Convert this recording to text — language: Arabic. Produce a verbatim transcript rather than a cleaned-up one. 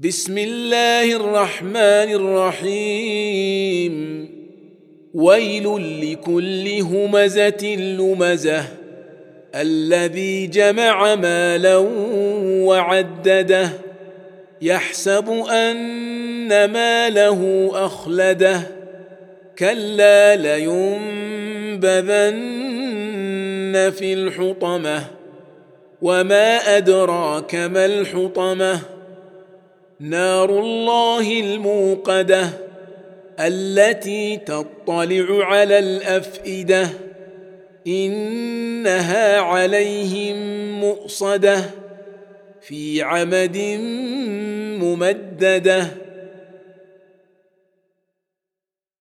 بسم الله الرحمن الرحيم ويل لكل همزة لمزة الذي جمع مالا وعدده يحسب أن ماله أخلده كلا لينبذن في الحطمة وما أدراك ما الحطمة نار الله الموقدة التي تطلع على الأفئدة إنها عليهم مؤصدة في عمد ممدده